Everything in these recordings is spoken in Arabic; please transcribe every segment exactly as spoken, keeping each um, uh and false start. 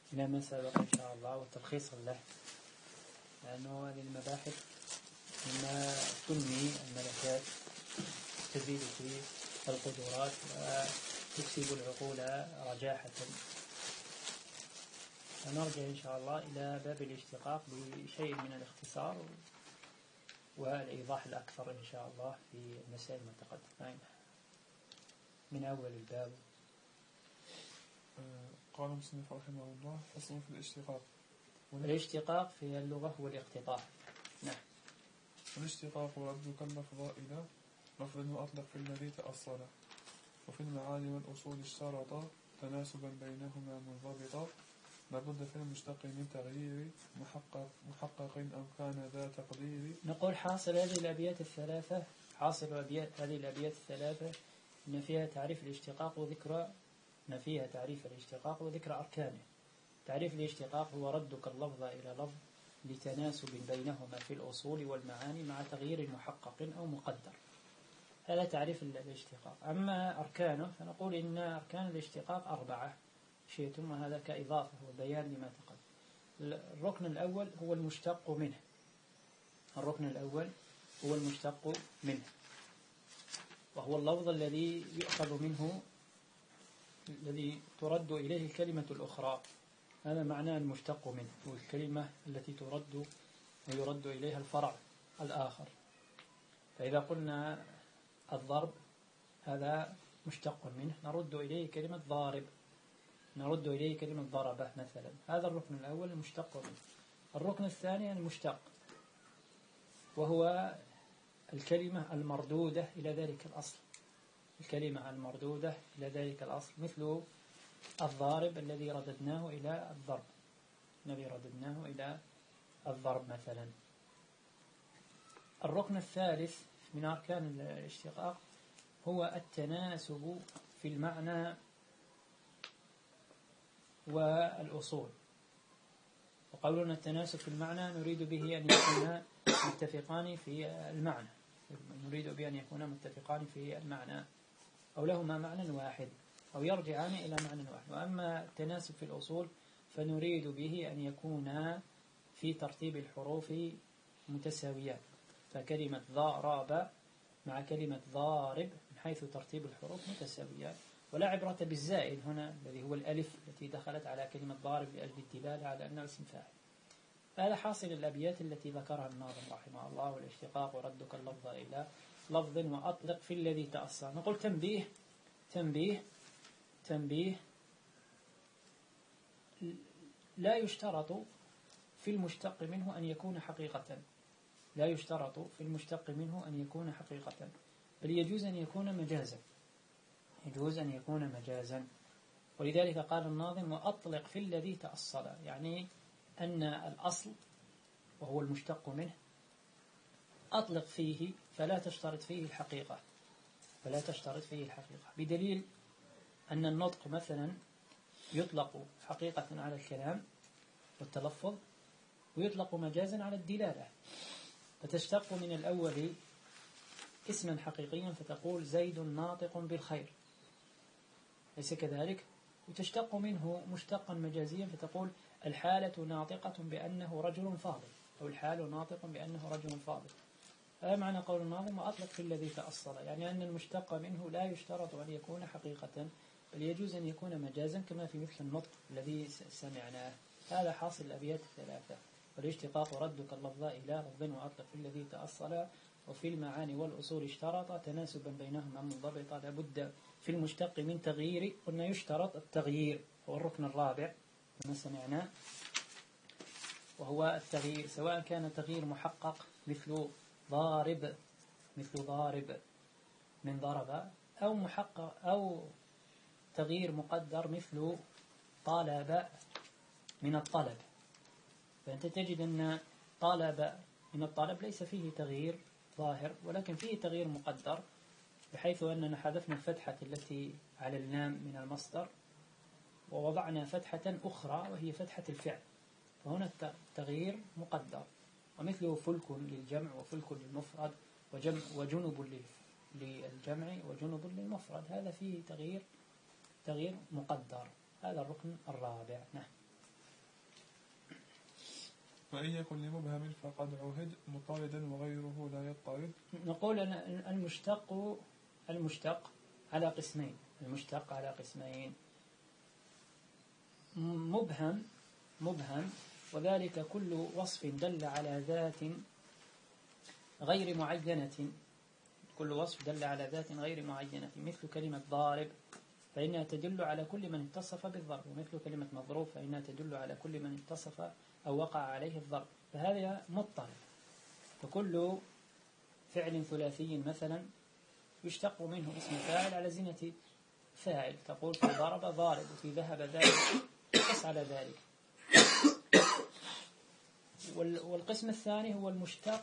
إلى ما سبق إن شاء الله وتلخيص له، لأنه هذه المباحث مما تنمي الملكات، تزيد في القدرات وتكسب العقول رجاحة. فنرجع إن شاء الله إلى باب الاشتقاق بشيء من الاختصار والإيضاح الأكثر إن شاء الله في المسائل المتقدمة. من أول الباب. قال المصنف رحمه الله: فصل في الاشتقاق. الاشتقاق في اللغة هو الاقتطاع. نعم. الاشتقاق ردك اللفظ إلى لفظ وأطلق في الذي تأصل، وفي المعاني والأصول اشترط تناسبا بينهما منضبطا، لابد في المشتق من تغيير محقق, محقق أو كان ذا تقدير. نقول حاصل هذه الأبيات الثلاثة حاصل أبيات هذه الأبيات الثلاثة إن فيها تعريف الاشتقاق وذكر إن فيها تعريف الاشتقاق وذكر أركانه. تعريف الاشتقاق هو ردك اللفظ إلى لفظ لتناسب بينهما في الأصول والمعاني مع تغيير محقق أو مقدر. هذا تعريف الاشتقاق. أما أركانه فنقول إن أركان الاشتقاق أربعة شيئتم، وهذا كإضافة وبيان لما تقدم. الركن الأول هو المشتق منه الركن الأول هو المشتق منه وهو اللفظ الذي يؤخذ منه الذي ترد إليه الكلمة الأخرى. هذا معنى المشتق منه، والكلمة التي ترد ويرد إليها الفرع الآخر. فإذا قلنا الضرب هذا مشتق منه، نرد إليه كلمة ضارب، نرد إليه كلمة ضربة مثلا. هذا الركن الأول المشتق منه. الركن الثاني المشتق، وهو الكلمة المردودة إلى ذلك الأصل الكلمة المردودة إلى ذلك الأصل، مثل الضارب الذي رددناه إلى الضرب الذي رددناه إلى الضرب مثلا. الركن الثالث من أركان الاشتقاق هو التناسب في المعنى والأصول. وقولنا التناسب في المعنى نريد به أن يكون متفقان في المعنى نريد به أن يكون متفقان في المعنى أو لهما معنى واحد أو يرجعان إلى معنى واحد. وأما التناسب في الأصول فنريد به أن يكون في ترتيب الحروف متساويات، فكلمة ضارب مع كلمة ضارب من حيث ترتيب الحروف متساويات، ولا عبرة بالزائد هنا الذي هو الألف التي دخلت على كلمة ضارب لأجل الدلالة على أنه اسم فاعل. هذا حاصل الأبيات التي ذكرها الناظم رحمه الله: والاشتقاق وردك اللفظ إلى لفظ وأطلق في الذي تأصل. نقول تنبيه تنبيه تنبيه لا يشترط في المشتق منه أن يكون حقيقة لا يشترط في المشتق منه أن يكون حقيقة بل يجوز أن يكون مجازا يجوز أن يكون مجازا ولذلك قال الناظم: وأطلق في الذي تأصل، يعني أن الأصل وهو المشتق منه أطلق فيه فلا تشترط فيه الحقيقة فلا تشترط فيه الحقيقة بدليل أن النطق مثلا يطلق حقيقة على الكلام والتلفظ، ويطلق مجازا على الدلالة. فتشتق من الأول اسما حقيقيا فتقول زيد ناطق بالخير، ليس كذلك؟ وتشتق منه مشتقا مجازيا فتقول الحالة ناطقة بأنه رجل فاضل، أو الحال ناطق بأنه رجل فاضل. هذا معنى قول الناظم: وأطلق في الذي تأصل، يعني أن المشتق منه لا يشترط أن يكون حقيقة بل يجوز أن يكون مجازا كما في مثل النطق الذي سمعناه. هذا حاصل الأبيات الثلاثة: والاشتقاق ردك اللفظ إلى لفظ وأطلق في الذي تأصل، وفي المعاني والأصول اشترط تناسبا بينهما منضبطا، لابد في المشتق من تغيير. قلنا يشترط التغيير، هو الركن الرابع كما سمعنا، وهو التغيير سواء كان تغيير محقق مثل ضارب مثل ضارب من ضرب، أو محقق أو تغيير مقدر مثل طالب من الطلب. فأنت تجد أن طالب من الطلب ليس فيه تغيير ظاهر ولكن فيه تغيير مقدر، بحيث أننا حذفنا الفتحة التي على اللام من المصدر ووضعنا فتحة أخرى وهي فتحة الفعل، فهنا التغيير مقدر. ومثله فلك للجمع وفلك للمفرد وجمع وجنب للجمع وجنب للمفرد، هذا فيه تغيير تغيير مقدر. هذا الركن الرابع. نعم. وإن يكن لمبهم فقد عهد مطاردا وغيره لا يطارد. نقول أن المشتق المشتق على قسمين المشتق على قسمين مبهم مبهم وذلك كل وصف دل على ذات غير معينة كل وصف دل على ذات غير معينة مثل كلمة ضارب فإنها تدل على كل من اتصف بالضرب ومثل كلمة مضروب فإنها تدل على كل من اتصف أو وقع عليه الضرب فهذا مضطرب. فكل فعل ثلاثي مثلا يشتق منه اسم فاعل على زينة فاعل تقول في ضرب ضارب وفي ذهب ذلك قس على ذلك. والقسم الثاني هو المشتق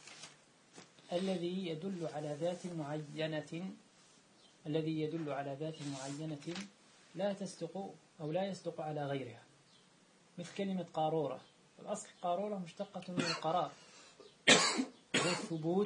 الذي يدل على ذات معينة الذي يدل على ذات معينة لا تصدق أو لا يصدق على غيرها مثل كلمة قارورة. الأصل قارورة مشتقة من القرار والثبوت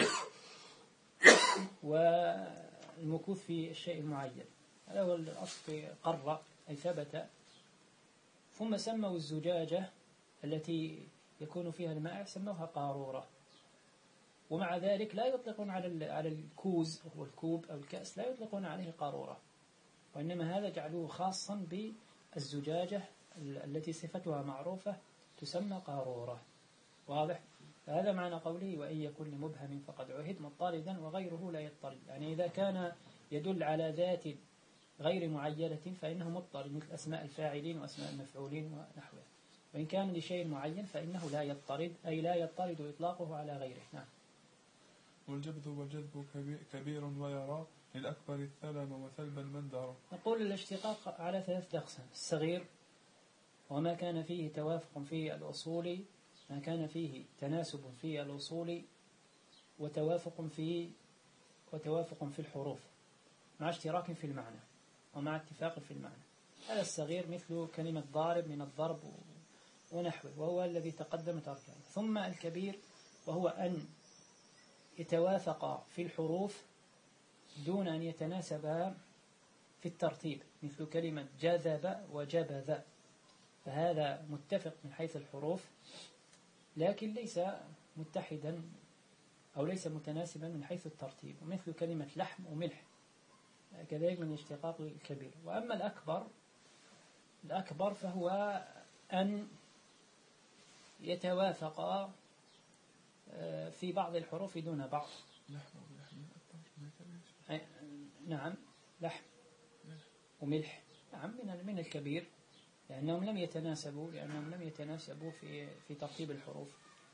والمكوث في الشيء المعين هذا هو الأصل في قرة أي ثبت. ثم سموا الزجاجة التي يكون فيها الماء سموها قارورة. ومع ذلك لا يطلقون على على الكوز أو الكوب أو الكأس لا يطلقون عليه قارورة وإنما هذا جعلوه خاصا بالزجاجة التي صفتها معروفة تسمى قارورة. واضح؟ فهذا معنى قوله وإن يكن لمبهم فقد عهد مضطردا وغيره لا يضطرد يعني إذا كان يدل على ذات غير معينة فإنه مضطرد مثل أسماء الفاعلين وأسماء المفعولين ونحوه. وإن كان لشيء معين فإنه لا يضطرد أي لا يضطرد إطلاقه على غيره. نعم. والجبذ والجذب كبير ويرى للأكبر الثلم وثلب المندر. نقول الاشتقاق على ثلاثة أقسام الصغير وما كان فيه توافق في الأصول ما كان فيه تناسب في الأصول وتوافق في وتوافق في الحروف مع اشتراك في المعنى ومع اتفاق في المعنى. هذا الصغير مثل كلمة ضارب من الضرب ونحوه وهو الذي تقدمت أركانه. ثم الكبير وهو أن يتوافق في الحروف دون أن يتناسبا في الترتيب مثل كلمة جذب وجبذ فهذا متفق من حيث الحروف لكن ليس متحدا أو ليس متناسبا من حيث الترتيب ومثل كلمة لحم وملح كذلك من اشتقاق الكبير. وأما الأكبر الأكبر فهو أن يتوافق في بعض الحروف دون بعض. نعم لحم وملح نعم من من الكبير لأنهم لم يتناسبوا لأنهم لم يتناسبوا في في ترتيب الحروف.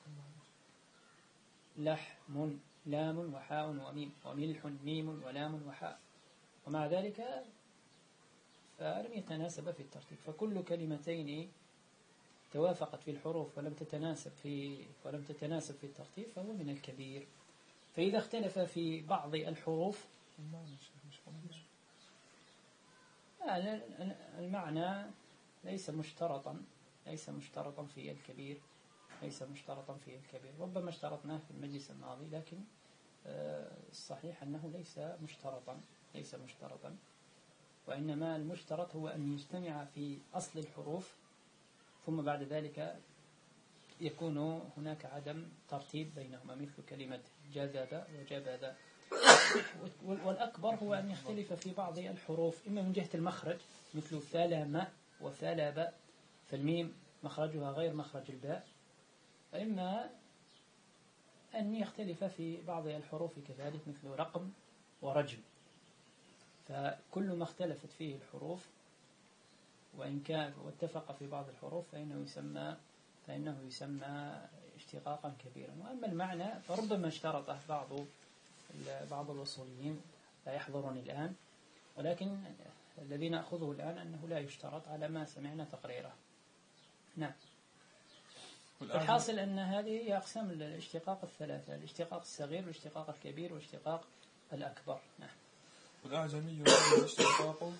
لحم لام وحاء وميم وملح ميم ولام وحاء ومع ذلك فلم يتناسب في الترتيب. فكل كلمتين توافقت في الحروف ولم تتناسب في ولم تتناسب في الترتيب فهو من الكبير. فإذا اختلف في بعض الحروف المعنى ليس مشترطا ليس مشترطا في الكبير ليس مشترطا في الكبير ربما اشترطناه في المجلس الماضي لكن الصحيح أنه ليس مشترطا ليس مشترطا وإنما المشترط هو أن يجتمع في أصل الحروف ثم بعد ذلك يكون هناك عدم ترتيب بينهما مثل كلمة جذب وجبذ. والأكبر هو أن يختلف في بعض الحروف إما من جهة المخرج مثل ثلم وثلب فالميم مخرجها غير مخرج الباء وإما أن يختلف في بعض الحروف كذلك مثل رقم ورجم. فكل ما اختلفت فيه الحروف وإن كان واتفق في بعض الحروف فإنه يسمى فإنه يسمى اشتقاقا كبيرا. وأما المعنى فربما اشترطه بعض بعض الوصوليين لا يحضرني الآن ولكن الذي نأخذه الآن أنه لا يشترط على ما سمعنا تقريره. نعم. الحاصل أن هذه هي أقسام الاشتقاق الثلاثة الاشتقاق الصغير والاشتقاق الكبير والاشتقاق الأكبر. نعم. والأعجمي الاشتقاق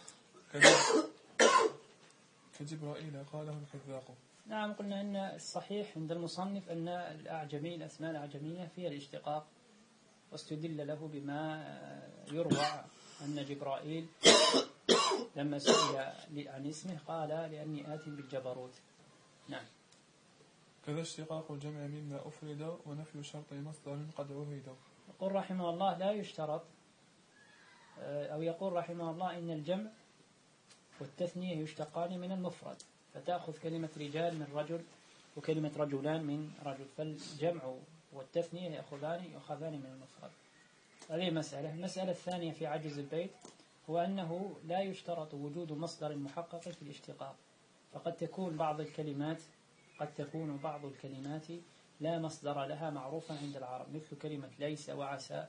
كجبرائيل قاله الحذاق. نعم قلنا أن الصحيح عند المصنف أن الأعجمي الأسماء الأعجمية فيها الاشتقاق واستدل له بما يروى أن جبرائيل لما سئل عن اسمه قال لأني آت بالجبروت. نعم. كذا اشتقاق الجمع مما أفرد ونفي شرط مصدر قد عهد. يقول رحمه الله لا يشترط، أو يقول رحمه الله إن الجمع والتثنية يشتقان من المفرد، فتأخذ كلمة رجال من رجل وكلمة رجلان من رجل، فالجمع والتثنية يأخذان يأخذان من المفرد. هذه مسألة. المسألة الثانية في عجز البيت هو أنه لا يشترط وجود مصدر محقق في الاشتقاق، فقد تكون بعض الكلمات قد تكون بعض الكلمات لا مصدر لها معروفا عند العرب، مثل كلمة ليس وعسى،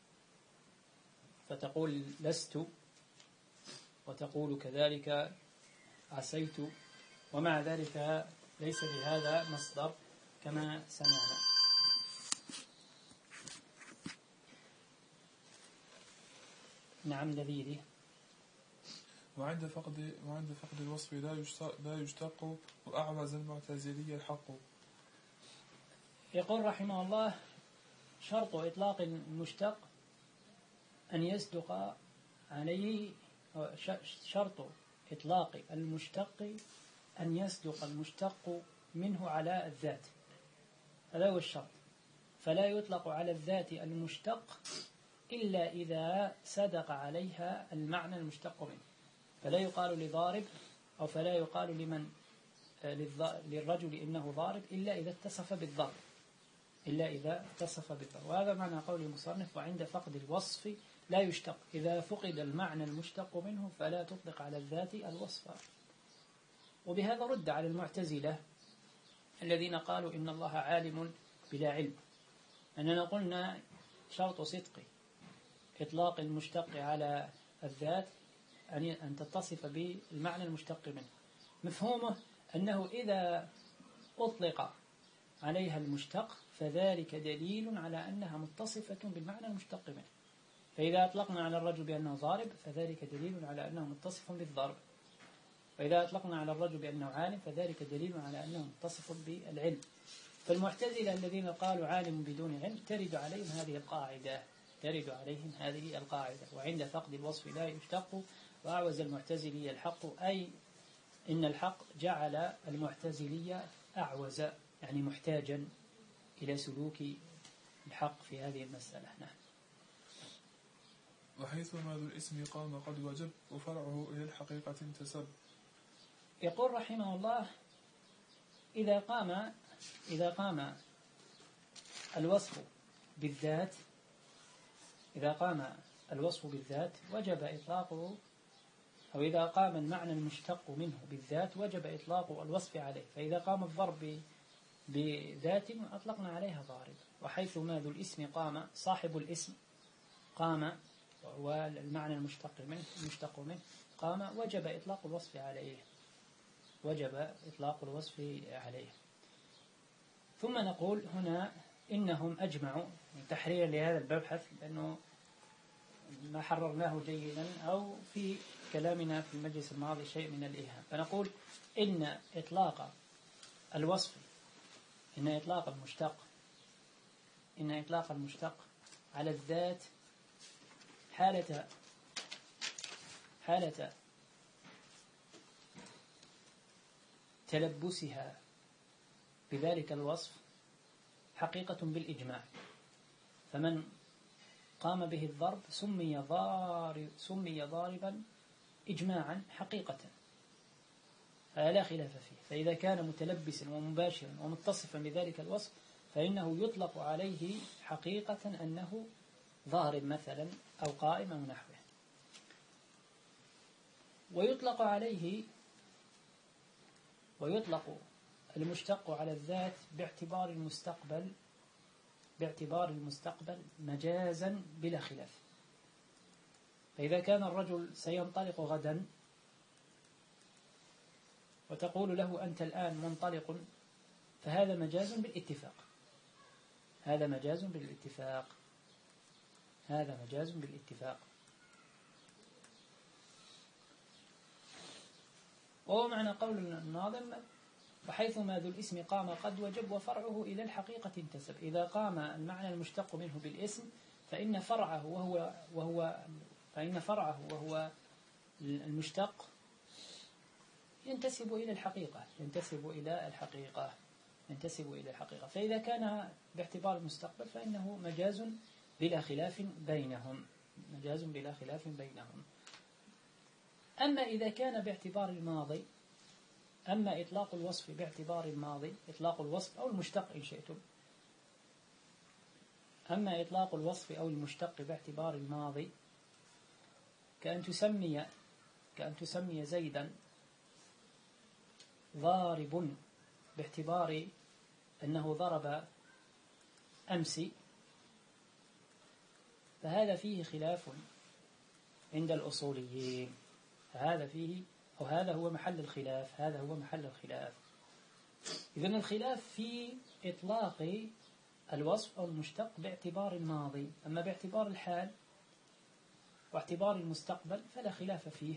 فتقول لست وتقول كذلك عسيت، ومع ذلك ليس بهذا مصدر كما سمعنا. نعم لذيذ. وعند فقد وعند فقد الوصف لا يشتق لا يشتق وأعوز المعتزلي الحق. يقول رحمه الله شرط إطلاق المشتق أن يصدق عليه، شرط إطلاق المشتق أن يصدق المشتق منه على الذات، هذا هو الشرط. فلا يطلق على الذات المشتق إلا إذا صدق عليها المعنى المشتق منه، فلا يقال لضارب أو فلا يقال لمن للرجل إنه ضارب إلا إذا اتصف بالضرب إلا إذا اتصف بالضرب. وهذا معنى قول المصنف وعند فقد الوصف لا يشتق، إذا فقد المعنى المشتق منه فلا تطلق على الذات الوصف. وبهذا رد على المعتزلة الذين قالوا إن الله عالم بلا علم، أننا قلنا شرط صدق إطلاق المشتق على الذات أن تتصف بالمعنى المشتق منه. مفهومه أنه إذا أطلق عليها المشتق فذلك دليل على أنها متصفة بالمعنى المشتق منه، فإذا أطلقنا على الرجل بأنه ضارب فذلك دليل على أنه متصف بالضرب، وإذا أطلقنا على الرجل بأنه عالم فذلك دليل على أنه متصف بالعلم. فالمعتزلة الذين قالوا عالم بدون علم ترد عليهم هذه القاعدة ترد عليهم هذه القاعدة وعند فقد الوصف لا يشتق وأعوز المعتزلي الحق، أي إن الحق جعل المعتزلية أعوز، يعني محتاجا إلى سلوك الحق في هذه المسألة. نعم. وحيث ما ذو الاسم قام قد وجب وفرعه إلى الحقيقة انتسب. يقول رحمه الله إذا قام إذا قام الوصف بالذات إذا قام الوصف بالذات وجب إطلاقه، أو إذا قام المعنى المشتق منه بالذات وجب إطلاق الوصف عليه، فإذا قام الضرب بذات أطلقنا عليها ضارب. وحيث ما ذو الاسم قام صاحب الاسم قام والمعنى المشتق منه المشتق منه قام وجب إطلاق الوصف عليه وجب إطلاق الوصف عليه. ثم نقول هنا إنهم أجمعوا تحريرا لهذا المبحث، لأنه ما حررناه جيدا أو في كلامنا في المجلس الماضي شيء من الإيهام، فنقول إن إطلاق الوصف إن إطلاق المشتق إن إطلاق المشتق على الذات حالة حالة تلبسها بذلك الوصف حقيقة بالإجماع، فمن قام به الضرب سمي ضارب سمي ضاربا إجماعا حقيقة، لا خلاف فيه. فإذا كان متلبسا ومباشرا ومتصفا بذلك الوصف فإنه يطلق عليه حقيقة أنه ضارب مثلا أو قائم أو نحوه. ويطلق عليه ويطلق المشتق على الذات باعتبار المستقبل باعتبار المستقبل مجازا بلا خلاف. فإذا كان الرجل سينطلق غدا وتقول له أنت الآن منطلق فهذا مجاز بالاتفاق هذا مجاز بالاتفاق هذا مجاز بالاتفاق وهو معنى قول الناظم وحيث ما ذو الاسم قام قد وجب وفرعه إلى الحقيقة انتسب. إذا قام المعنى المشتق منه بالاسم فإن فرعه وهو وهو فإن فرعه وهو المشتق ينتسب إلى الحقيقة ينتسب إلى الحقيقة ينتسب إلى الحقيقة. فإذا كان باعتبار المستقبل فإنه مجاز بلا خلاف بينهم، مجاز بلا خلاف بينهم. أما إذا كان باعتبار الماضي، أما إطلاق الوصف باعتبار الماضي، إطلاق الوصف أو المشتق إن شئتم، أما إطلاق الوصف أو المشتق باعتبار الماضي كأن تسمي كأن تسمي زيدا ضارب باعتبار أنه ضرب أمس، فهذا فيه خلاف عند الأصوليين، فهذا فيه أو هذا هو محل الخلاف، هذا هو محل الخلاف. إذن الخلاف في إطلاق الوصف أو المشتق باعتبار الماضي، أما باعتبار الحال واعتبار المستقبل فلا خلاف فيه.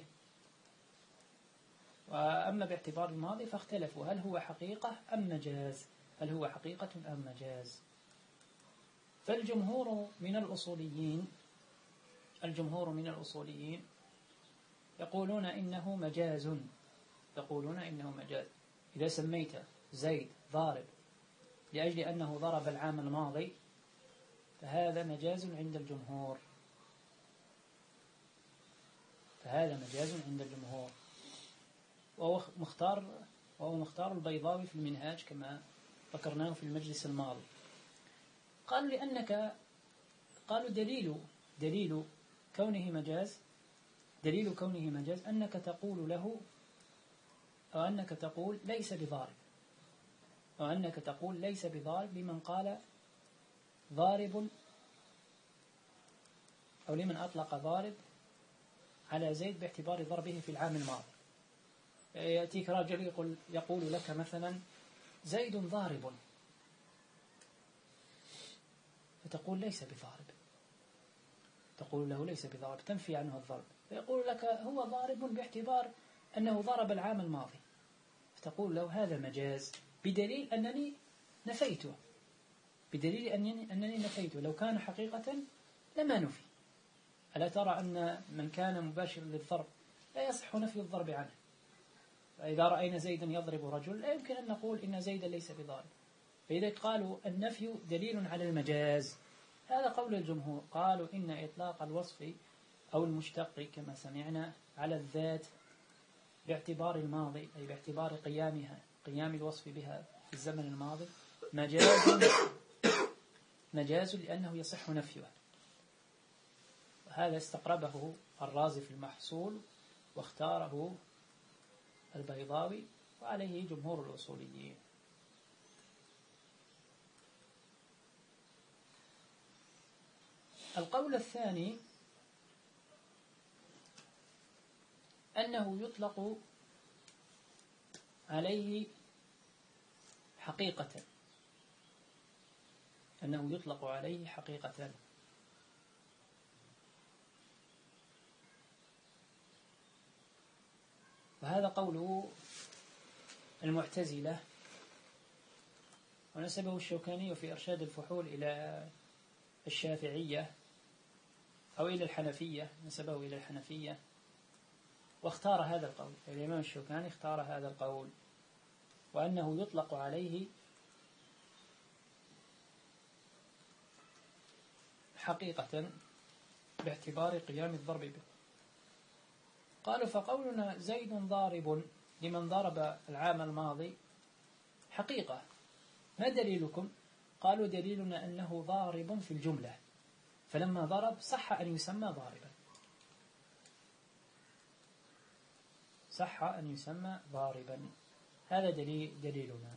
وأما باعتبار الماضي فاختلفوا هل هو حقيقة أم مجاز، هل هو حقيقة أم مجاز. فالجمهور من الأصوليين الجمهور من الأصوليين يقولون إنه مجاز، يقولون إنه مجاز. إذا سميت زيد ضارب لأجل أنه ضرب العام الماضي فهذا مجاز عند الجمهور، فهذا مجاز عند الجمهور. وهو مختار وهو مختار البيضاوي في المنهاج كما ذكرناه في المجلس الماضي. قالوا لأنك قالوا دليل دليل كونه مجاز دليل كونه مجاز أنك تقول له أو أنك تقول ليس بضارب، أو أنك تقول ليس بضارب لمن قال ضارب، أو لمن أطلق ضارب على زيد باعتبار ضربه في العام الماضي. يأتيك رجل يقول, يقول لك مثلا زيد ضارب، فتقول ليس بضارب، تقول له ليس بضارب، تنفي عنه الضرب، فيقول لك هو ضارب باعتبار أنه ضرب العام الماضي، فتقول له هذا مجاز بدليل أنني نفيته، بدليل أنني, أنني نفيته. لو كان حقيقة لما نفي. ألا ترى أن من كان مباشر للضرب لا يصح نفي الضرب عنه؟ فإذا رأينا زيدا يضرب رجل لا يمكن أن نقول إن زيدا ليس بضارب. فإذا قالوا النفي دليل على المجاز، هذا قول الجمهور. قالوا إن إطلاق الوصف أو المشتق كما سمعنا على الذات باعتبار الماضي، أي باعتبار قيامها قيام الوصف بها في الزمن الماضي، مجاز مجاز لأنه يصح نفيه. هذا استقربه الرازي في المحصول واختاره البيضاوي، وعليه جمهور الأصوليين. القول الثاني أنه يطلق عليه حقيقة، أنه يطلق عليه حقيقة. وهذا قوله المعتزلة، ونسبه الشوكاني في إرشاد الفحول إلى الشافعية أو إلى الحنفية، نسبه إلى الحنفية، واختار هذا القول. الإمام الشوكاني اختار هذا القول، وأنه يطلق عليه حقيقة باعتبار قيام الضرب به. قالوا فقولنا زيد ضارب لمن ضرب العام الماضي حقيقة، ما دليلكم؟ قالوا دليلنا أنه ضارب في الجملة، فلما ضرب صح أن يسمى ضاربا، صح أن يسمى ضاربا. هذا دليل دليلنا.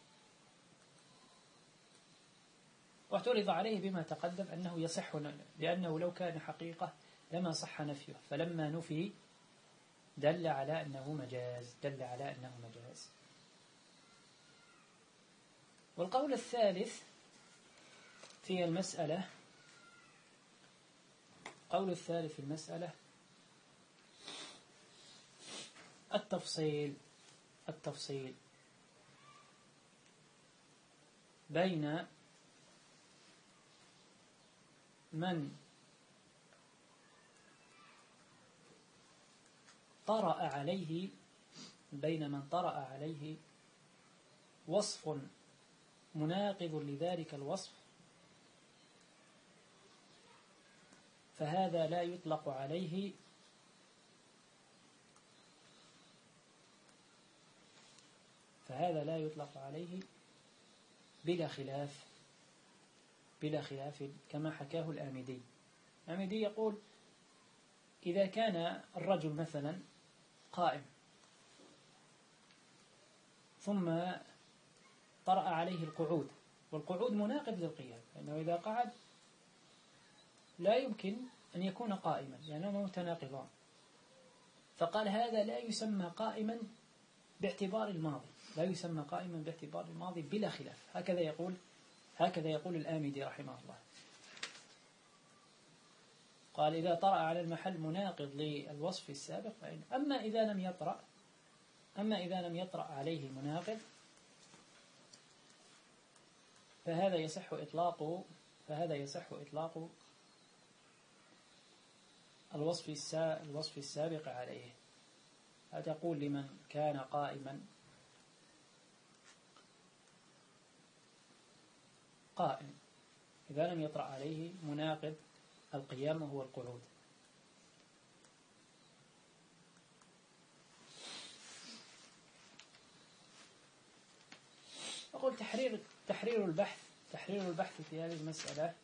واعترض عليه بما تقدم أنه يصح، لأنه لو كان حقيقة لما صح نفيه، فلما نفي دل على أنه مجاز، دل على أنه مجاز. والقول الثالث في المسألة قول الثالث في المسألة التفصيل التفصيل بين من طرأ عليه بين من طرأ عليه وصف مناقض لذلك الوصف فهذا لا يطلق عليه فهذا لا يطلق عليه بلا خلاف بلا خلاف كما حكاه الآمدي. الآمدي يقول إذا كان الرجل مثلا قائم ثم طرأ عليه القعود، والقعود مناقض للقيام، لأنه إذا قعد لا يمكن أن يكون قائما لأنهما متناقضان، فقال هذا لا يسمى قائما باعتبار الماضي، لا يسمى قائما باعتبار الماضي بلا خلاف. هكذا يقول هكذا يقول الآمدي رحمه الله. قال إذا طرأ على المحل مناقض للوصف السابق فإن أما إذا لم يطرأ أما إذا لم يطرأ عليه مناقض فهذا يصح إطلاق فهذا يصح إطلاق الوصف الوصف السابق عليه. فتقول لمن كان قائما قائم إذا لم يطرأ عليه مناقض القيام وهو القعود. أقول تحرير تحرير البحث تحرير البحث في هذه المسألة،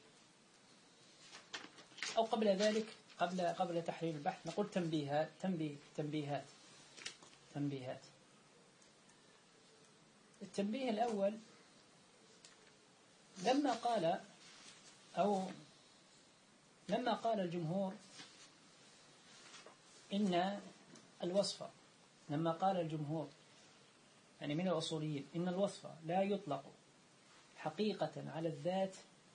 أو قبل ذلك قبل قبل تحرير البحث نقول تنبيهات تنبيه تنبيهات تنبيهات التنبيه الأول لما قال أو لما قال الجمهور إن الوصف لما قال الجمهور يعني من الأصوليين إن الوصف لا يطلق حقيقة على الذات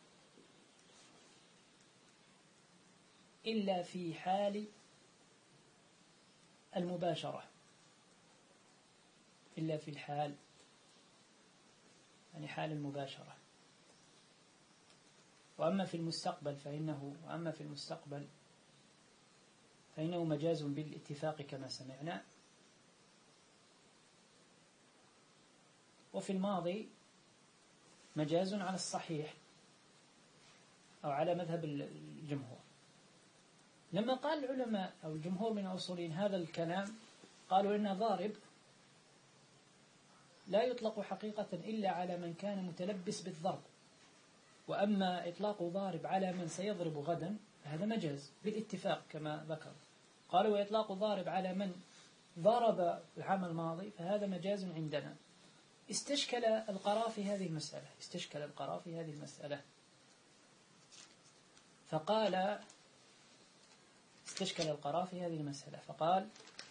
إلا في حال المباشرة إلا في الحال يعني حال المباشرة، وأما في المستقبل فإنه وأما في المستقبل فإنه مجاز بالاتفاق كما سمعنا، وفي الماضي مجاز على الصحيح أو على مذهب الجمهور. لما قال العلماء أو الجمهور من الأصوليين هذا الكلام قالوا إن ضارب لا يطلق حقيقة إلا على من كان متلبس بالضرب، وأما إطلاق ضارب على من سيضرب غدا هذا مجاز بالاتفاق كما ذكر. قالوا وإطلاق ضارب على من ضرب العام الماضي فهذا مجاز عندنا. استشكل القرافي هذه المسألة استشكل القرافي هذه المسألة فقال استشكل القرافي هذه المسألة فقال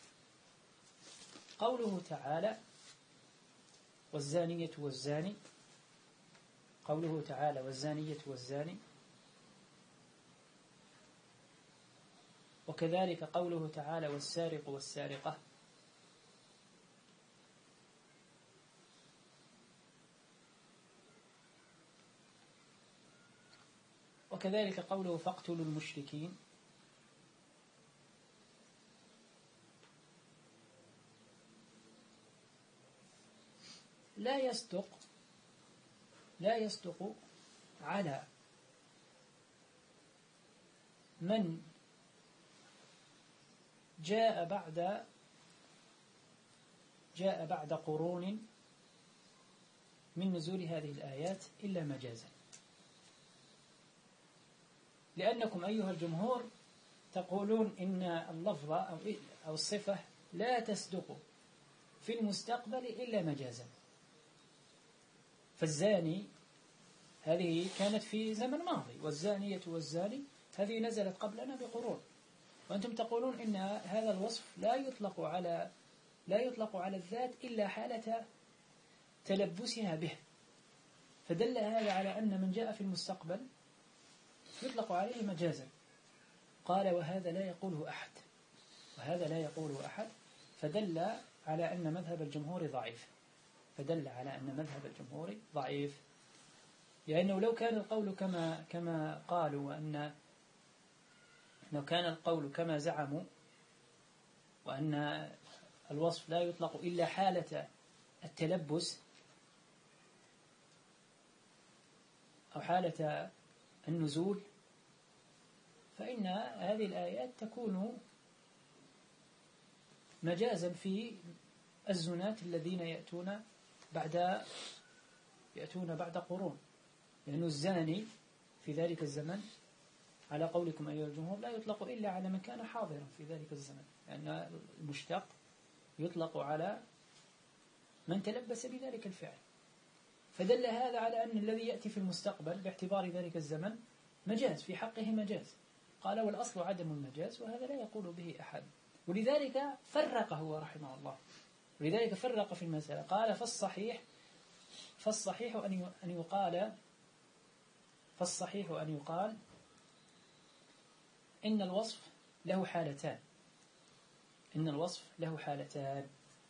قوله تعالى والزانية والزاني قوله تعالى والزانية والزاني وكذلك قوله تعالى والسارق والسارقة وكذلك قوله فاقتلوا المشركين لا يصدق لا يصدق على من جاء بعد جاء بعد قرون من نزول هذه الآيات إلا مجازا، لأنكم أيها الجمهور تقولون إن اللفظ أو أو الصفة لا تصدق في المستقبل إلا مجازا. فالزاني هذه كانت في زمن ماضي، والزانية والزاني هذه نزلت قبلنا بقرون، وأنتم تقولون إن هذا الوصف لا يطلق على لا يطلق على الذات إلا حالة تلبسها به، فدل هذا على أن من جاء في المستقبل يطلق عليه مجازا. قال وهذا لا يقوله أحد وهذا لا يقوله أحد فدل على أن مذهب الجمهور ضعيف فدل على أن مذهب الجمهور ضعيف لأنه لو كان القول كما كما قالوا وأن لو كان القول كما زعموا وأن الوصف لا يطلق إلا حالة التلبس أو حالة النزول، فإن هذه الآيات تكون مجازا في الزناة الذين يأتون بعد يأتون بعد قرون، لأن الزاني في ذلك الزمن على قولكم أيها الجمهور لا يطلق إلا على من كان حاضرا في ذلك الزمن، لأن المشتق يطلق على من تلبس بذلك الفعل. فدل هذا على أن الذي يأتي في المستقبل باعتبار ذلك الزمن مجاز، في حقه مجاز. قال والأصل عدم المجاز، وهذا لا يقول به أحد، ولذلك فرق هو رحمه الله، ولذلك فرق في المسألة. قال فالصحيح فالصحيح أن يقال فالصحيح أن يقال إن الوصف له حالتان إن الوصف له حالتان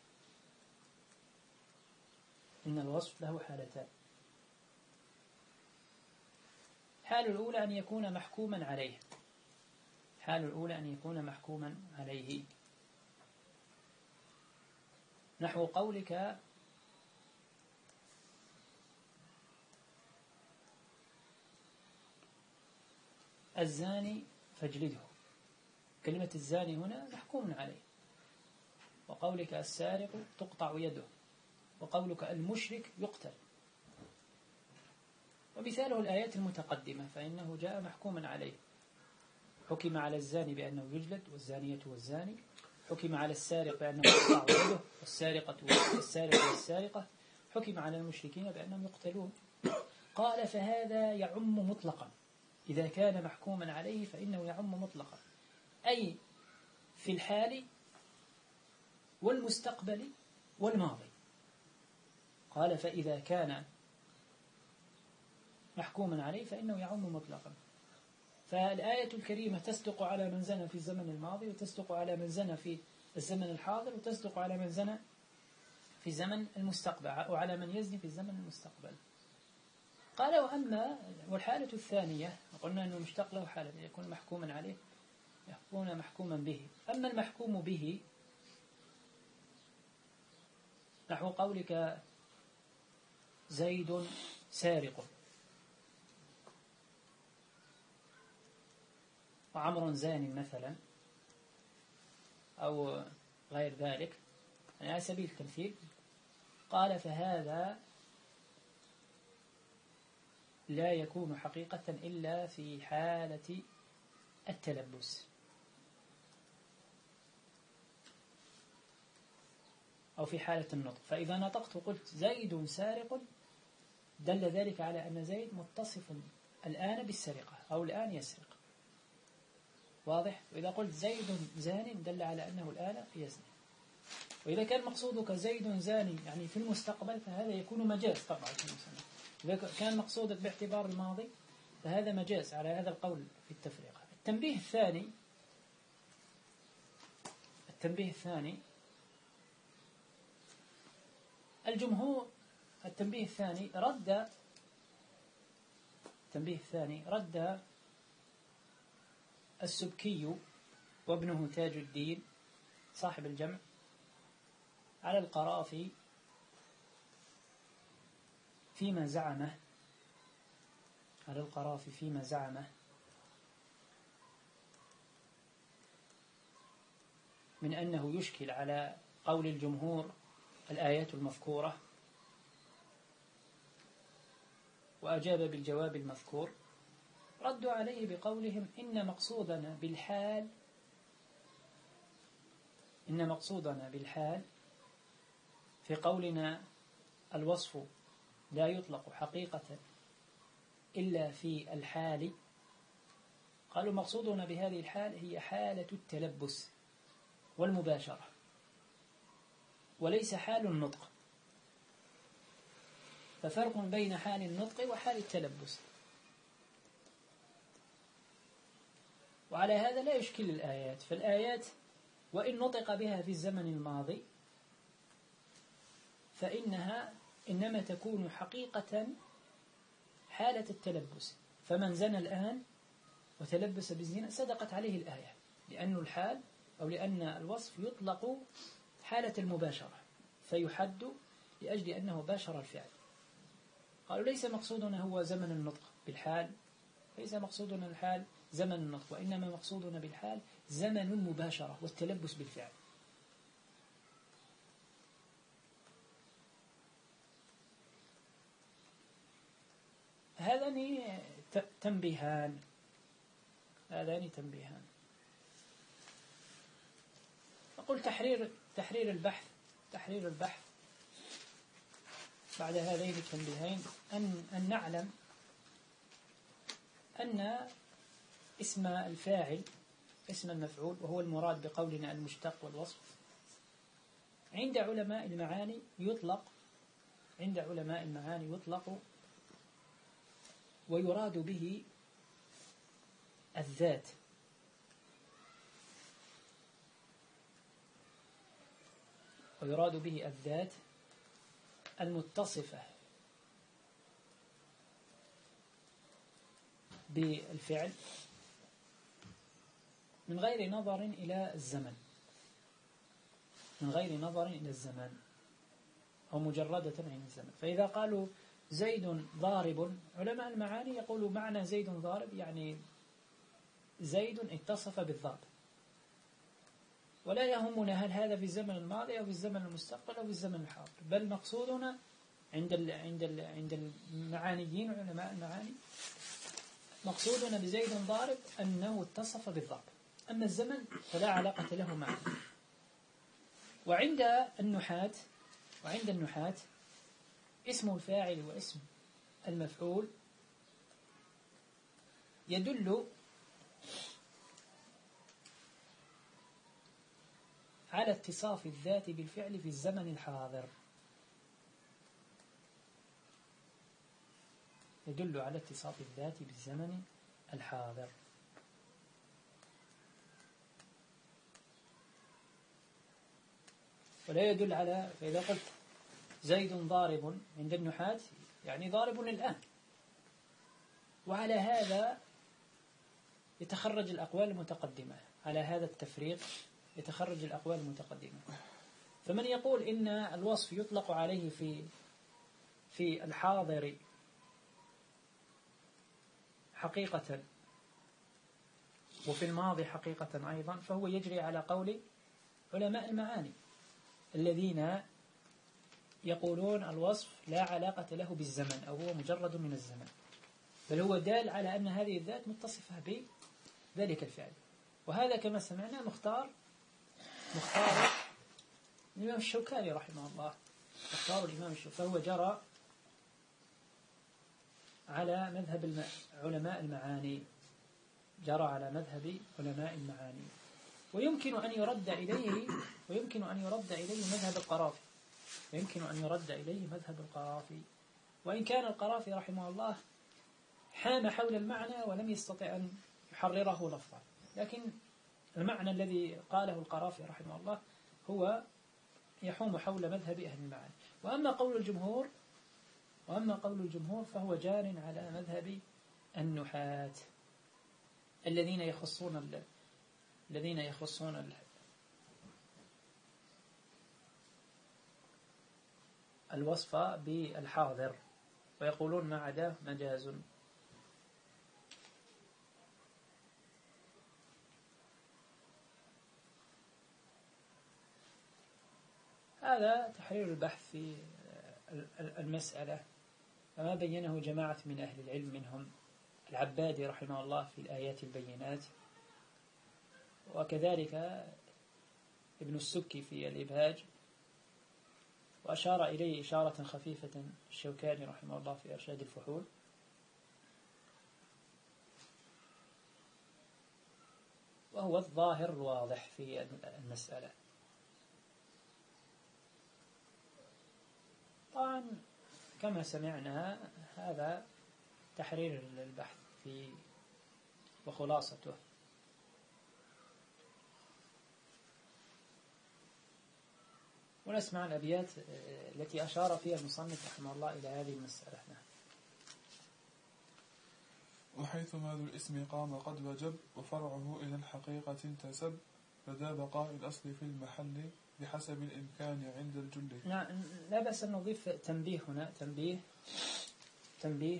إن الوصف له حالتان الحالة الأولى أن يكون محكوما عليه الحالة الأولى أن يكون محكوما عليه نحو قولك الزاني فاجلده. كلمة الزاني هنا محكوم عليه. وقولك السارق تقطع يده، وقولك المشرك يقتل. ومثاله الآيات المتقدمة، فإنه جاء محكوما عليه. حكم على الزاني بأنه يجلد، والزانية والزاني. حكم على السارق بأنه يقطع يده، والسارقة والسارق والسارقة. حكم على المشركين بأنهم يقتلون. قال فهذا يعم مطلقا. إذا كان محكوما عليه فإنه يعم مطلقا، أي في الحال والمستقبل والماضي. قال فإذا كان محكوما عليه فإنه يعم مطلقا. فالآية الكريمة تصدق على من زنى في الزمن الماضي، وتصدق على من زنى في الزمن الحاضر، وتصدق على من زنى في الزمن المستقبل، أو على من يزني في الزمن المستقبل. قال وأما والحالة الثانية، قلنا أنه مشتق له حالة يكون محكوما عليه، يكون محكوما به. أما المحكوم به نحو قولك زيد سارق، وعمر زان مثلا، أو غير ذلك، على سبيل التمثيل. قال فهذا لا يكون حقيقة إلا في حالة التلبس، أو في حالة النطق. فإذا نطقت وقلت زيد سارق دل ذلك على أن زيد متصف الآن بالسرقة، أو الآن يسرق. واضح؟ وإذا قلت زيد زان دل على أنه الآن يزني. وإذا كان مقصودك زيد زاني يعني في المستقبل فهذا يكون مجاز طبعا. إذا كان مقصودك باعتبار الماضي فهذا مجاز على هذا القول في التفريق. التنبيه الثاني التنبيه الثاني الجمهور التنبيه الثاني رد التنبيه الثاني رد السبكي وابنه تاج الدين صاحب الجمع على القرافي فيما زعمه على القرافي فيما زعمه من أنه يشكل على قول الجمهور الآيات المذكورة، وأجاب بالجواب المذكور. ردوا عليه بقولهم إن مقصودنا بالحال إن مقصودنا بالحال في قولنا الوصف لا يطلق حقيقة إلا في الحال. قالوا مقصودنا بهذه الحال هي حالة التلبس والمباشرة، وليس حال النطق. ففرق بين حال النطق وحال التلبس. وعلى هذا لا يشكل الآيات. فالآيات وإن نطق بها في الزمن الماضي فإنها إنما تكون حقيقة حالة التلبس. فمن زنى الآن وتلبس بالزنا صدقت عليه الآية، لأن الحال أو لأن الوصف يطلق حالة المباشرة فيحد لأجل أنه باشر الفعل. قالوا ليس مقصودنا هو زمن النطق بالحال، ليس مقصودنا الحال زمن النطق، وإنما مقصودنا بالحال زمن المباشرة والتلبس بالفعل. هذان تنبيهان هذان تنبيهان أقول تحرير تحرير البحث تحرير البحث بعد هذين التنبيهين أن أن نعلم أن اسم الفاعل اسم المفعول وهو المراد بقولنا المشتق والوصف عند علماء المعاني يطلق عند علماء المعاني يطلق ويراد به الذات، ويراد به الذات المتصفة بالفعل من غير نظر إلى الزمن من غير نظر إلى الزمن أو مجردة عن الزمن. فإذا قالوا زيد ضارب، علماء المعاني يقولوا معنى زيد ضارب يعني زيد اتصف بالضرب، ولا يهمنا هل هذا في الزمن الماضي أو في الزمن المستقبل أو في الزمن الحاضر، بل مقصودنا عند ال عند ال عند المعانيين علماء المعاني مقصودنا بزيد ضارب أنه اتصف بالضرب، أما الزمن فلا علاقة له معه. وعند النحاة وعند النحاة اسم الفاعل واسم المفعول يدل على اتصاف الذات بالفعل في الزمن الحاضر يدل على اتصاف الذات بالزمن الحاضر. ولا يدل على، فإذا قلت زيد ضارب عند النحاة يعني ضارب الآن، وعلى هذا يتخرج الأقوال المتقدمة، على هذا التفريق يتخرج الأقوال المتقدمة. فمن يقول إن الوصف يطلق عليه في في الحاضر حقيقة وفي الماضي حقيقة أيضا، فهو يجري على قول علماء المعاني الذين يقولون الوصف لا علاقة له بالزمن أو هو مجرد من الزمن، بل هو دال على أن هذه الذات متصفة بذلك الفعل. وهذا كما سمعنا مختار مختار الإمام الشوكاني رحمه الله مختار الإمام الشوكاني، فهو جرى على مذهب علماء المعاني جرى على مذهب علماء المعاني ويمكن أن يرد إليه ويمكن أن يرد إليه مذهب القرافي ويمكن أن يرد إليه مذهب القرافي وإن كان القرافي رحمه الله حام حول المعنى ولم يستطع أن يحرره لفظا، لكن المعنى الذي قاله القرافي رحمه الله هو يحوم حول مذهب أهل المعاني. وأما قول الجمهور وأما قول الجمهور فهو جار على مذهب النحاة الذين يخصون الذين يخصون الوصف بالحاضر ويقولون ما عداه مجاز. هذا تحرير البحث في المسألة، فما بينه جماعة من أهل العلم منهم العبادي رحمه الله في الآيات البينات، وكذلك ابن السكي في الإبهاج، وأشار إليه إشارة خفيفة الشوكاني رحمه الله في إرشاد الفحول. وهو الظاهر الواضح في المسألة. طبعا كما سمعنا هذا تحرير البحث في وخلاصته. ونسمع الأبيات التي أشار فيها المصنف رحمه الله إلى هذه المسألة. وحيثما ذو الاسم قام قد وجب وفرعه إلى الحقيقة انتسب فذا بقاء الأصل في المحل بحسب الإمكان عند الجل. نعم، لا بأس أن نضيف تنبيه هنا، تنبيه تنبيه.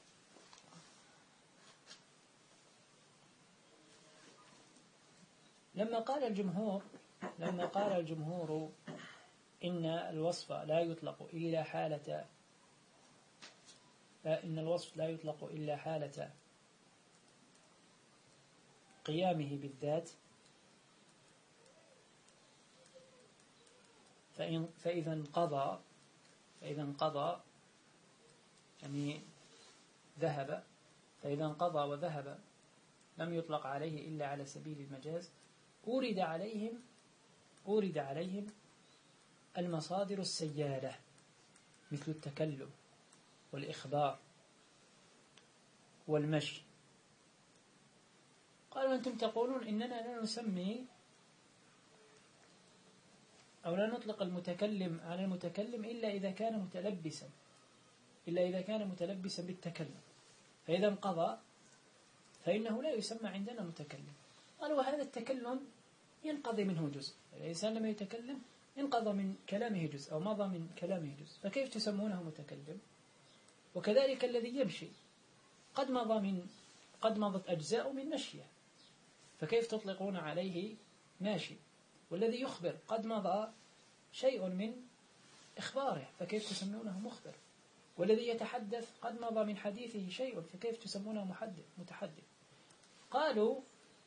لما قال الجمهور لما قال الجمهور إن الوصف لا يطلق إلا حالة إن الوصف لا يطلق إلا حالة قيامه بالذات، فإن فإذا انقضى فإذا انقضى يعني ذهب فإذا انقضى وذهب لم يطلق عليه إلا على سبيل المجاز. أورد عليهم أورد عليهم المصادر السيالة مثل التكلم والإخبار والمشي. قالوا أنتم تقولون إننا لا نسمي أو لا نطلق المتكلم على المتكلم إلا إذا كان متلبسا إلا إذا كان متلبسا بالتكلم، فإذا انقضى فإنه لا يسمى عندنا متكلم. قالوا وهذا التكلم ينقضي منه جزء، الإنسان لما يتكلم انقضى من كلامه جزء أو مضى من كلامه جزء، فكيف تسمونه متكلم؟ وكذلك الذي يمشي قد مضى من قد مضت أجزاء من مشيه، فكيف تطلقون عليه ماشي؟ والذي يخبر قد مضى شيء من إخباره، فكيف تسمونه مخبر؟ والذي يتحدث قد مضى من حديثه شيء، فكيف تسمونه محدث متحدث؟ قالوا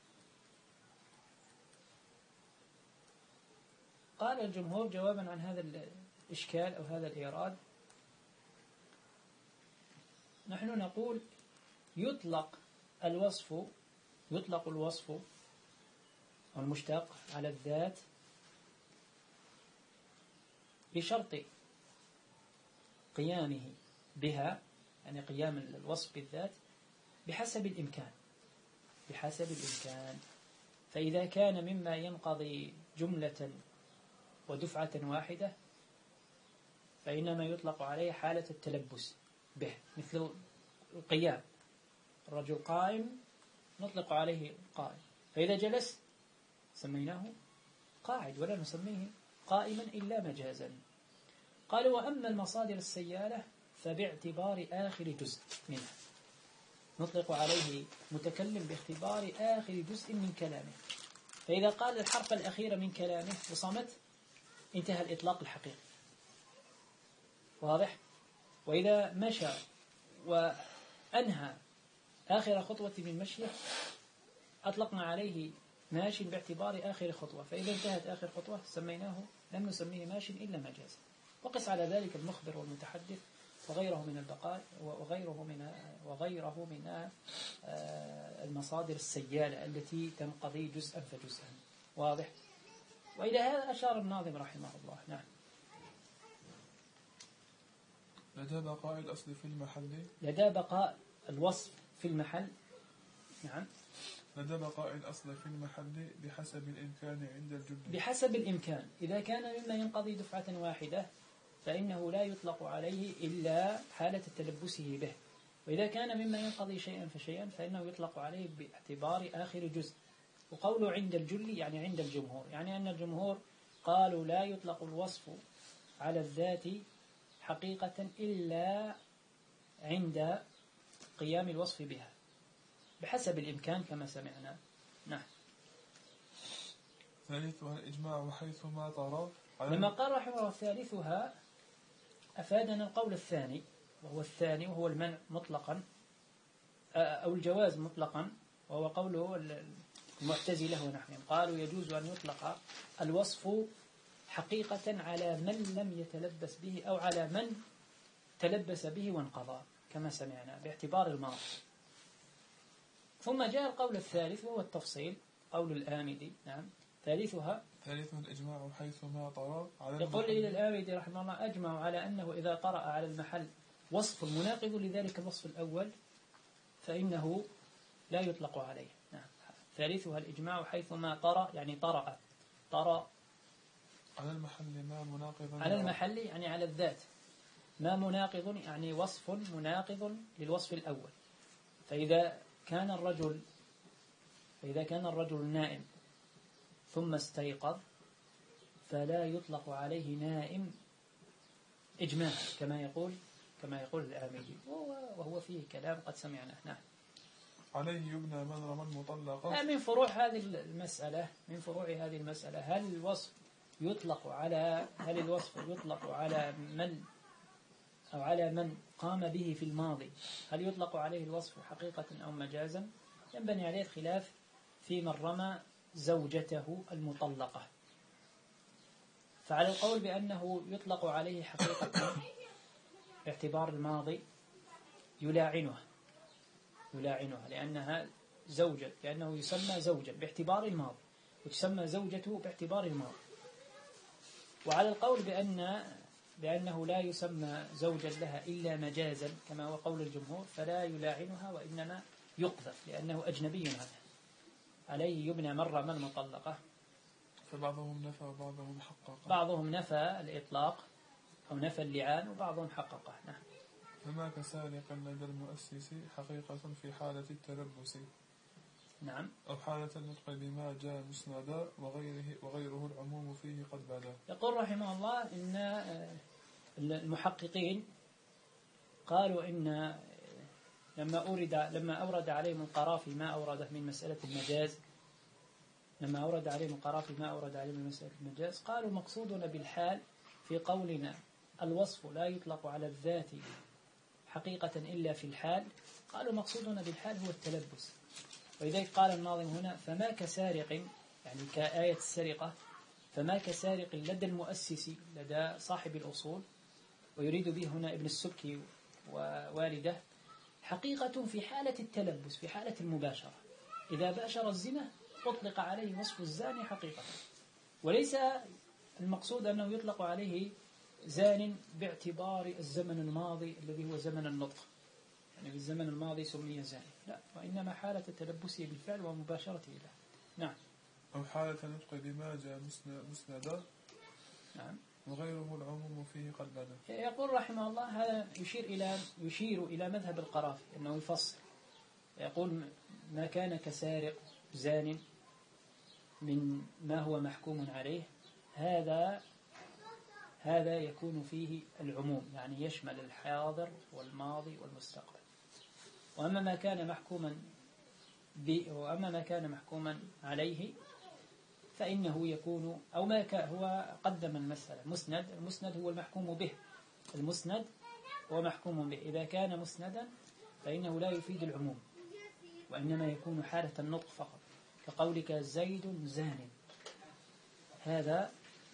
قال الجمهور جوابا عن هذا الإشكال أو هذا الإيراد: نحن نقول يطلق الوصف يطلق الوصف والمشتق على الذات بشرط قيامه بها، يعني قيام الوصف بالذات بحسب الإمكان بحسب الإمكان فإذا كان مما ينقضي جملة ودفعة واحدة فإنما يطلق عليه حالة التلبس به، مثل القيام، الرجل قائم نطلق عليه قائم، فإذا جلس سميناه قاعد ولا نسميه قائما إلا مجازا. قالوا وأما المصادر السيالة فباعتبار آخر جزء منها، نطلق عليه متكلم باعتبار آخر جزء من كلامه، فإذا قال الحرف الأخير من كلامه وصمت انتهى الإطلاق الحقيقي، واضح؟ وإذا مشى وأنهى آخر خطوة من مشيه أطلقنا عليه ماشي باعتبار آخر خطوة، فإذا انتهت آخر خطوة سميناه لم نسميه ماشي إلا مجازا. وقس على ذلك المخبر والمتحدث وغيره من البقاء وغيره من وغيره من المصادر السيالة التي تنقضي جزءا فجزءا، واضح؟ وإلى هذا أشار الناظم رحمه الله. نعم. لدى بقاء الأصل في المحل لدى بقاء الوصف في المحل. نعم. لدى بقاء الأصل في المحل بحسب الإمكان عند الجملة. بحسب الإمكان، إذا كان مما ينقضي دفعة واحدة فإنه لا يطلق عليه إلا حالة تلبسه به، وإذا كان مما ينقضي شيئا فشيئا فإنه يطلق عليه باعتبار آخر جزء. وقوله عند الجل يعني عند الجمهور، يعني أن الجمهور قالوا لا يطلق الوصف على الذات حقيقة إلا عند قيام الوصف بها بحسب الإمكان كما سمعنا. نعم. ثالثها الإجماع حيث ما طرى. لما قال رحمه الله ثالثها أفادنا القول الثاني، وهو الثاني وهو المنع مطلقا أو الجواز مطلقا، وهو قوله المعتزلة ونحن قالوا يجوز أن يطلق الوصف حقيقة على من لم يتلبس به أو على من تلبس به وانقضى كما سمعنا باعتبار الماضي. ثم جاء القول الثالث وهو التفصيل، قول الآمدي. نعم. ثالثها ثالثها الإجماع حيث ما طرى. يقول إلى الآمدي رحمه الله أجمع على أنه إذا طرأ على المحل وصف مناقض لذلك الوصف الأول فإنه لا يطلق عليه. نعم. ثالثها الإجماع حيث ما طرأ يعني طرأ طرأ على المحل ما مناقض على المحل يعني على الذات ما مناقض يعني وصف مناقض للوصف الأول. فإذا كان الرجل فإذا كان الرجل نائم ثم استيقظ فلا يطلق عليه نائم إجماعا كما يقول كما يقول الآمدي، وهو فيه كلام قد سمعناه. نعم. عليه يبنى من رمى المطلقة. من فروع هذه المسألة من فروع هذه المسألة هل الوصف يطلق على هل الوصف يطلق على من أو على من قام به في الماضي، هل يطلق عليه الوصف حقيقة أو مجازا؟ ينبني عليه الخلاف في من رمى زوجته المطلقة. فعلى القول بأنه يطلق عليه حقيقة باعتبار الماضي يلاعنها يلاعنها لأنها زوجة، لأنه يسمى زوجا باعتبار الماضي، وتسمى زوجته باعتبار الماضي. وعلى القول بأن بأنه لا يسمى زوجا لها إلا مجازا كما هو قول الجمهور، فلا يلاعنها وإنما يقذف لأنه أجنبي عنها. عليه يبنى مرة من المطلقة. فبعضهم نفى وبعضهم حقق. بعضهم نفى الإطلاق أو نفى اللعان وبعضهم حققه. نعم. فما كسارق لدى المؤسس حقيقة في حالة التلبس. نعم. أو حالة النطق بما جاء مسندا وغيره وغيره العموم فيه قد بدا. يقول رحمه الله إن المحققين قالوا إن لما أورد لما أورد عليهم القرافي ما أورده من مسألة المجاز لما أورد عليهم القرافي ما أورد عليهم من مسألة المجاز قالوا مقصودنا بالحال في قولنا الوصف لا يطلق على الذات حقيقة إلا في الحال، قالوا مقصودنا بالحال هو التلبس. ولذلك قال الناظم هنا فما كسارق، يعني كآية السرقة، فما كسارق لدى المؤسس لدى صاحب الأصول، ويريد به هنا ابن السبكي ووالده، حقيقة في حالة التلبس في حالة المباشرة. إذا باشر الزنا أطلق عليه وصف الزاني حقيقة، وليس المقصود أنه يطلق عليه زان باعتبار الزمن الماضي الذي هو زمن النطق، يعني في الزمن الماضي سمي زاني، لا، وإنما حالة تلبسه بالفعل ومباشرته له. نعم. أو حالة نطق بما جاء مسندا. نعم. وغيره العموم فيه قد بدا. يقول رحمه الله هذا يشير إلى يشير إلى مذهب القرافي أنه يفصل، يقول ما كان كسارق زان من ما هو محكوم عليه هذا هذا يكون فيه العموم، يعني يشمل الحاضر والماضي والمستقبل. وأما ما كان محكوما وأما ما كان محكوما عليه فإنه يكون أو ما كان هو قدم المسألة مسند، المسند هو المحكوم به، المسند هو محكوم به. إذا كان مسندا فإنه لا يفيد العموم وإنما يكون حالة النطق فقط، كقولك زيد زان، هذا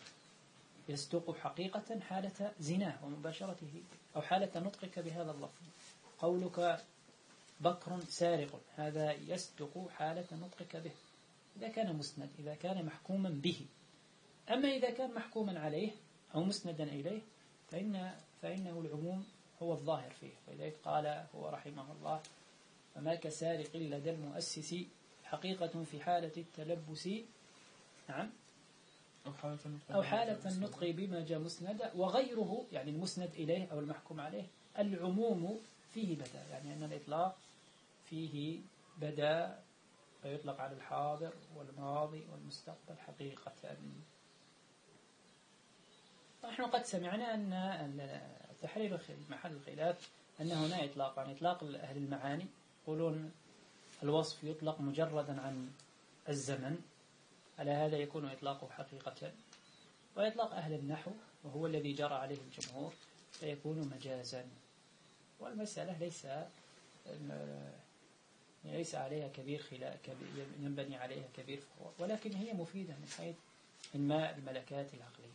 يصدق حقيقة حالة زناه ومباشرته أو حالة نطقك بهذا اللفظ. قولك بكر سارق، هذا يصدق حالة نطقك به إذا كان مسند، إذا كان محكوما به. أما إذا كان محكوما عليه أو مسندا إليه فإن فإنه العموم هو الظاهر فيه. ولذلك قال هو رحمه الله فما كسارق لدى المؤسس حقيقة في حالة التلبس. نعم. أو حالة النطق, أو حالة النطق بما جاء مسندا وغيره، يعني المسند إليه أو المحكوم عليه العموم فيه بدا، يعني أن الإطلاق فيه بدا فيطلق على الحاضر والماضي والمستقبل حقيقة. نحن قد سمعنا أن تحرير محل الخلاف أن هنا إطلاق عن إطلاق أهل المعاني يقولون الوصف يطلق مجردا عن الزمن، على هذا يكون إطلاقه حقيقة. وإطلاق أهل النحو وهو الذي جرى عليه الجمهور فيكون مجازا. والمسألة ليس ليس عليها كبير خلاف ينبني عليها كبير فروع، ولكن هي مفيدة من حيث إنماء الملكات العقلية.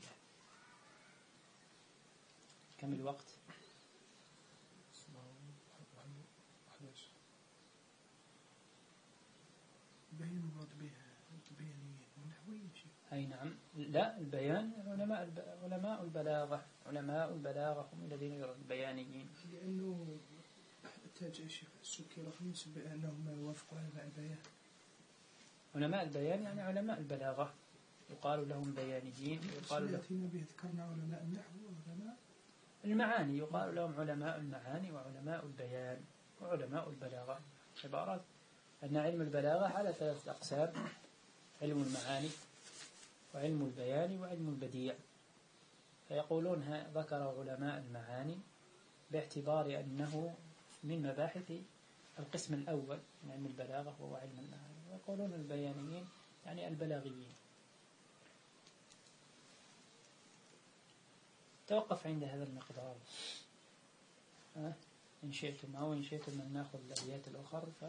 كم الوقت؟ بين مراد بها بيانيين ونحويين شيء. أي نعم. لا، البيان علماء الب... علماء البلاغة علماء البلاغة هم الذين يرون البيانيين. لأنه احتاج الشيخ السكي رقم ينسب أنهم يوافقوا علماء البيان. علماء البيان يعني علماء البلاغة يقال لهم بيانيين. يقال لهم به ذكرنا علماء النحو وعلماء المعاني، يقال لهم علماء المعاني وعلماء البيان وعلماء البلاغة. عبارات أن علم البلاغة على ثلاثة أقسام: علم المعاني وعلم البيان وعلم البديع. فيقولون ذكر علماء المعاني باعتبار أنه من مباحث القسم الأول من علم البلاغة وهو علم النحو. ويقولون البيانيين يعني البلاغيين. توقف عند هذا المقدار أه؟ إن شئتم أو إن شئتم أن نأخذ الأبيات الأخرى ف...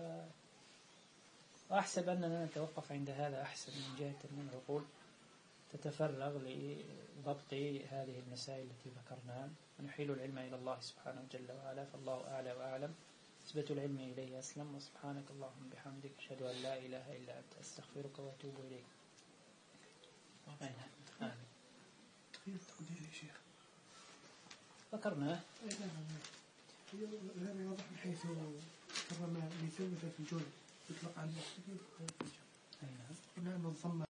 وأحسب أننا نتوقف عند هذا أحسن من جهة أن العقول تتفرغ لضبط هذه المسائل التي ذكرناها ونحيل العلم إلى الله سبحانه جل وعلا. فالله أعلى وأعلم. نسبة العلم إليه أسلم. وسبحانك اللهم بحمدك أشهد أن لا إله إلا أنت أستغفرك وأتوب إليك. آمين. تخيل التقدير يا شيخ ذكرناه. هذا يوضح من حيث كرم مثل مثل في الجول يطلق على المحتفل. أي نعم. نعم الضمة